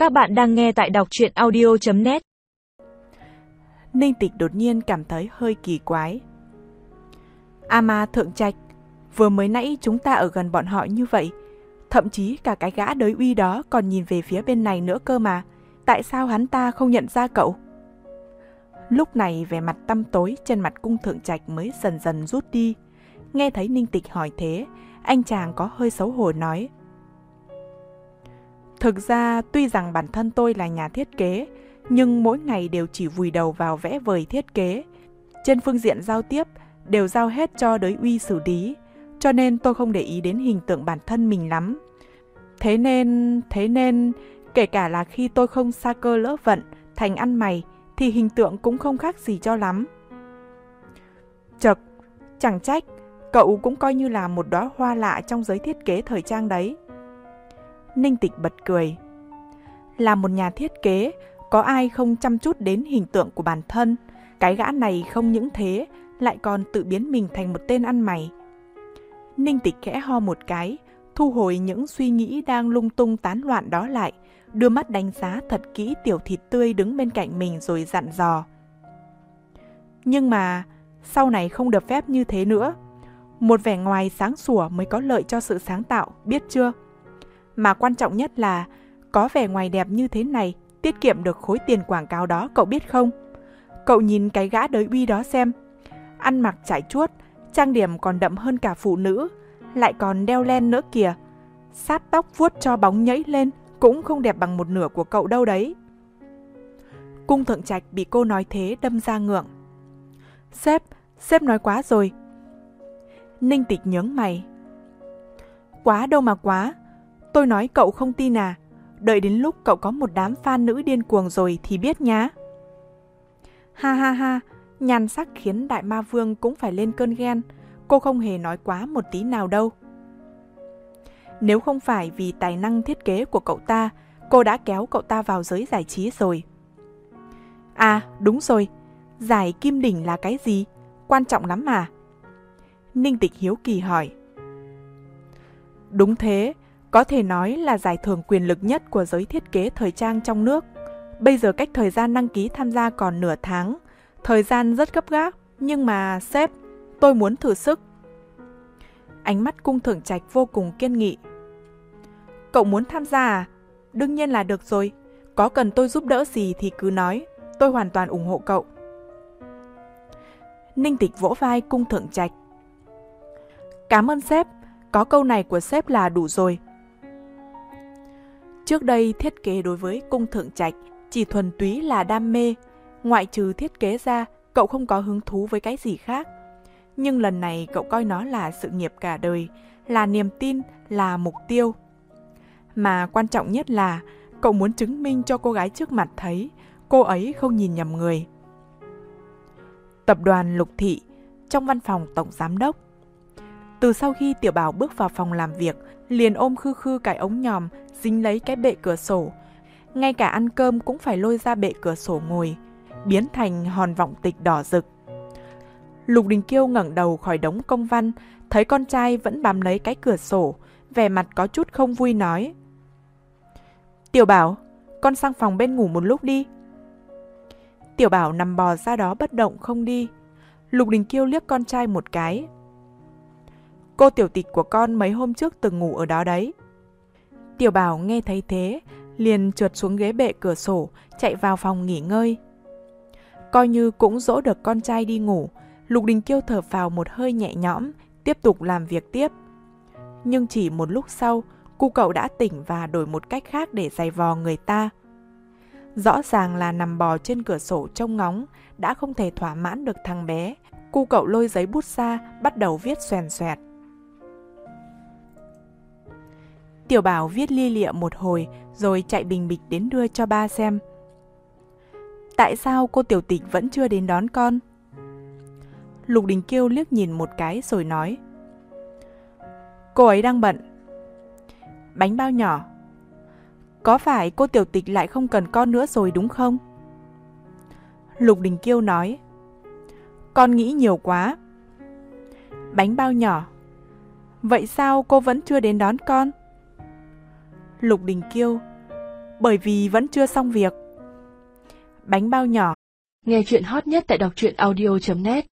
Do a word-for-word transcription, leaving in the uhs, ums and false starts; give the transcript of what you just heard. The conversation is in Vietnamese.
Các bạn đang nghe tại đọc truyện audio chấm net. Ninh Tịch đột nhiên cảm thấy hơi kỳ quái. A Ma Thượng Trạch, vừa mới nãy chúng ta ở gần bọn họ như vậy, thậm chí cả cái gã đới uy đó còn nhìn về phía bên này nữa cơ mà. Tại sao hắn ta không nhận ra cậu? Lúc này vẻ mặt tăm tối trên mặt Cung Thượng Trạch mới dần dần rút đi. Nghe thấy Ninh Tịch hỏi thế, anh chàng có hơi xấu hổ nói: Thực ra tuy rằng bản thân tôi là nhà thiết kế, nhưng mỗi ngày đều chỉ vùi đầu vào vẽ vời thiết kế. Trên phương diện giao tiếp đều giao hết cho đới uy xử lý, cho nên tôi không để ý đến hình tượng bản thân mình lắm. Thế nên, thế nên, kể cả là khi tôi không sa cơ lỡ vận thành ăn mày, thì hình tượng cũng không khác gì cho lắm. Chật, chẳng trách, cậu cũng coi như là một đóa hoa lạ trong giới thiết kế thời trang đấy. Ninh Tịch bật cười. Là một nhà thiết kế, có ai không chăm chút đến hình tượng của bản thân. Cái gã này không những thế, lại còn tự biến mình thành một tên ăn mày. Ninh Tịch khẽ ho một cái, thu hồi những suy nghĩ đang lung tung tán loạn đó lại, đưa mắt đánh giá thật kỹ tiểu thịt tươi đứng bên cạnh mình rồi dặn dò. Nhưng mà, sau này không được phép như thế nữa. Một vẻ ngoài sáng sủa mới có lợi cho sự sáng tạo, biết chưa? Mà quan trọng nhất là, có vẻ ngoài đẹp như thế này, tiết kiệm được khối tiền quảng cáo đó, cậu biết không? Cậu nhìn cái gã đới uy đó xem. Ăn mặc trải chuốt, trang điểm còn đậm hơn cả phụ nữ, lại còn đeo len nữa kìa. Sát tóc vuốt cho bóng nhẫy lên, cũng không đẹp bằng một nửa của cậu đâu đấy. Cung Thượng Trạch bị cô nói thế đâm ra ngượng. Sếp, sếp nói quá rồi. Ninh Tịch nhướng mày. Quá đâu mà quá. Tôi nói cậu không tin à? Đợi đến lúc cậu có một đám fan nữ điên cuồng rồi thì biết nhá. Ha ha ha, nhan sắc khiến Đại Ma Vương cũng phải lên cơn ghen. Cô không hề nói quá một tí nào đâu. Nếu không phải vì tài năng thiết kế của cậu ta, cô đã kéo cậu ta vào giới giải trí rồi. À, đúng rồi. Giải Kim Đỉnh là cái gì? Quan trọng lắm mà. Ninh Tịch hiếu kỳ hỏi. Đúng thế, có thể nói là giải thưởng quyền lực nhất của giới thiết kế thời trang trong nước. Bây giờ cách thời gian đăng ký tham gia còn nửa tháng. Thời gian rất gấp gáp, nhưng mà sếp, tôi muốn thử sức. Ánh mắt Cung Thượng Trạch vô cùng kiên nghị. Cậu muốn tham gia à? Đương nhiên là được rồi. Có cần tôi giúp đỡ gì thì cứ nói. Tôi hoàn toàn ủng hộ cậu. Ninh Tịch vỗ vai Cung Thượng Trạch. Cảm ơn sếp. Có câu này của sếp là đủ rồi. Trước đây thiết kế đối với Cung Thượng Trạch chỉ thuần túy là đam mê. Ngoại trừ thiết kế ra, cậu không có hứng thú với cái gì khác. Nhưng lần này cậu coi nó là sự nghiệp cả đời, là niềm tin, là mục tiêu. Mà quan trọng nhất là cậu muốn chứng minh cho cô gái trước mặt thấy cô ấy không nhìn nhầm người. Tập đoàn Lục Thị, trong văn phòng tổng giám đốc. Từ sau khi Tiểu Bảo bước vào phòng làm việc, liền ôm khư khư cái ống nhòm dính lấy cái bệ cửa sổ. Ngay cả ăn cơm cũng phải lôi ra bệ cửa sổ ngồi, biến thành hòn vọng tịch đỏ rực. Lục Đình Kiêu ngẩng đầu khỏi đống công văn, thấy con trai vẫn bám lấy cái cửa sổ, vẻ mặt có chút không vui nói. Tiểu Bảo, con sang phòng bên ngủ một lúc đi. Tiểu Bảo nằm bò ra đó bất động không đi. Lục Đình Kiêu liếc con trai một cái. Cô tiểu tịch của con mấy hôm trước từng ngủ ở đó đấy. Tiểu Bảo nghe thấy thế, liền trượt xuống ghế bệ cửa sổ, chạy vào phòng nghỉ ngơi. Coi như cũng dỗ được con trai đi ngủ, Lục Đình Kiêu thở phào một hơi nhẹ nhõm, tiếp tục làm việc tiếp. Nhưng chỉ một lúc sau, cu cậu đã tỉnh và đổi một cách khác để giày vò người ta. Rõ ràng là nằm bò trên cửa sổ trông ngóng, đã không thể thỏa mãn được thằng bé. Cu cậu lôi giấy bút ra, bắt đầu viết xoèn xoẹt. Tiểu Bảo viết li lịa một hồi, rồi chạy bình bịch đến đưa cho ba xem. Tại sao cô tiểu tịch vẫn chưa đến đón con? Lục Đình Kiêu liếc nhìn một cái rồi nói. Cô ấy đang bận. Bánh bao nhỏ. Có phải cô tiểu tịch lại không cần con nữa rồi đúng không? Lục Đình Kiêu nói. Con nghĩ nhiều quá. Bánh bao nhỏ. Vậy sao cô vẫn chưa đến đón con? Lục Đình Kiêu. bởi vì vẫn chưa xong việc. Bánh bao nhỏ. Nghe chuyện hot nhất tại đọc truyện audio chấm net